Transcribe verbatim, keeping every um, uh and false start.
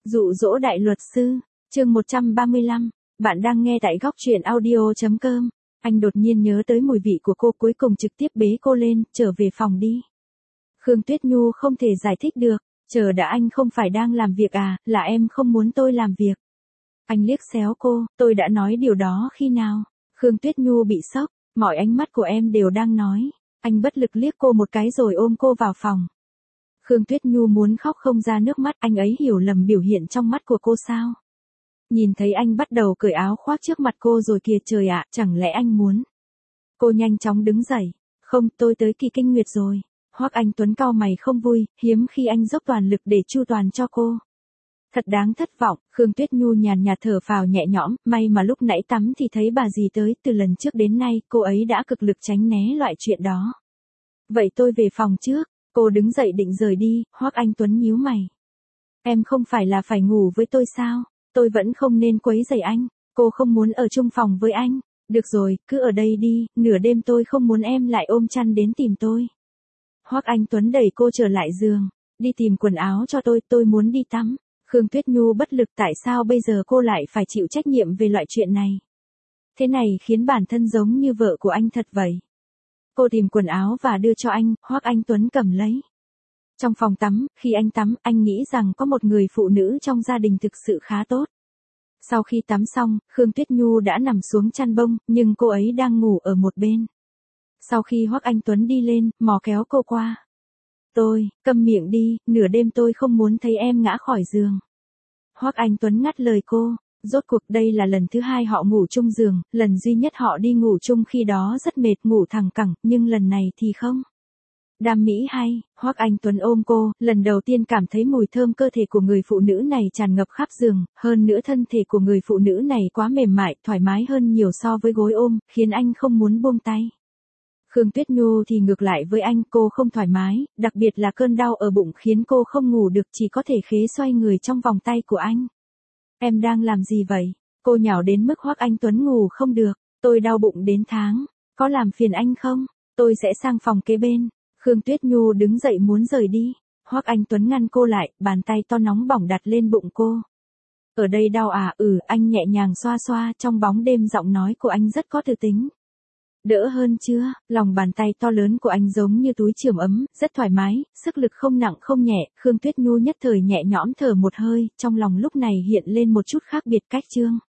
Dụ dỗ đại luật sư, chương một trăm ba mươi lăm, bạn đang nghe tại góc truyện audio.com. Anh đột nhiên nhớ tới mùi vị của cô, cuối cùng trực tiếp bế cô lên, trở về phòng đi. Khương Tuyết Nhu không thể giải thích được, chờ đã, anh không phải đang làm việc à, là em không muốn tôi làm việc. Anh liếc xéo cô, tôi đã nói điều đó khi nào? Khương Tuyết Nhu bị sốc, mọi ánh mắt của em đều đang nói. Anh bất lực liếc cô một cái rồi ôm cô vào phòng. Khương Tuyết Nhu muốn khóc không ra nước mắt, anh ấy hiểu lầm biểu hiện trong mắt của cô sao? Nhìn thấy anh bắt đầu cởi áo khoác trước mặt cô rồi kìa, trời ạ, chẳng lẽ anh muốn? Cô nhanh chóng đứng dậy, không, tôi tới kỳ kinh nguyệt rồi. Hoắc Anh Tuấn cau mày không vui, hiếm khi anh dốc toàn lực để chu toàn cho cô. Thật đáng thất vọng, Khương Tuyết Nhu nhàn nhạt thở phào nhẹ nhõm, may mà lúc nãy tắm thì thấy bà dì tới, từ lần trước đến nay cô ấy đã cực lực tránh né loại chuyện đó. Vậy tôi về phòng trước. Cô đứng dậy định rời đi, Hoắc Anh Tuấn nhíu mày. Em không phải là phải ngủ với tôi sao? Tôi vẫn không nên quấy rầy anh. Cô không muốn ở chung phòng với anh. Được rồi, cứ ở đây đi, nửa đêm tôi không muốn em lại ôm chăn đến tìm tôi. Hoắc Anh Tuấn đẩy cô trở lại giường. Đi tìm quần áo cho tôi, tôi muốn đi tắm. Khương Tuyết Nhu bất lực, tại sao bây giờ cô lại phải chịu trách nhiệm về loại chuyện này? Thế này khiến bản thân giống như vợ của anh thật vậy. Cô tìm quần áo và đưa cho anh, Hoắc Anh Tuấn cầm lấy. Trong phòng tắm, khi anh tắm, anh nghĩ rằng có một người phụ nữ trong gia đình thực sự khá tốt. Sau khi tắm xong, Khương Tuyết Nhu đã nằm xuống chăn bông, nhưng cô ấy đang ngủ ở một bên. Sau khi Hoắc Anh Tuấn đi lên, mò kéo cô qua. Tôi, câm miệng đi, nửa đêm tôi không muốn thấy em ngã khỏi giường. Hoắc Anh Tuấn ngắt lời cô. Rốt cuộc đây là lần thứ hai họ ngủ chung giường, lần duy nhất họ đi ngủ chung khi đó rất mệt, ngủ thẳng cẳng, nhưng lần này thì không. Đam mỹ hay, Hoắc Anh Tuấn ôm cô, lần đầu tiên cảm thấy mùi thơm cơ thể của người phụ nữ này tràn ngập khắp giường, hơn nữa thân thể của người phụ nữ này quá mềm mại, thoải mái hơn nhiều so với gối ôm, khiến anh không muốn buông tay. Khương Tuyết Nhu thì ngược lại với anh, cô không thoải mái, đặc biệt là cơn đau ở bụng khiến cô không ngủ được, chỉ có thể khế xoay người trong vòng tay của anh. Em đang làm gì vậy? Cô nhào đến mức Hoắc Anh Tuấn ngủ không được. Tôi đau bụng đến tháng. Có làm phiền anh không? Tôi sẽ sang phòng kế bên. Khương Tuyết Nhu đứng dậy muốn rời đi. Hoắc Anh Tuấn ngăn cô lại, bàn tay to nóng bỏng đặt lên bụng cô. Ở đây đau à? Ừ, anh nhẹ nhàng xoa xoa, trong bóng đêm giọng nói của anh rất có tư tính. Đỡ hơn chưa? Lòng bàn tay to lớn của anh giống như túi chườm ấm, rất thoải mái, sức lực không nặng không nhẹ. Khương Tuyết Nhu nhất thời nhẹ nhõm thở một hơi, trong lòng lúc này hiện lên một chút khác biệt cách chương.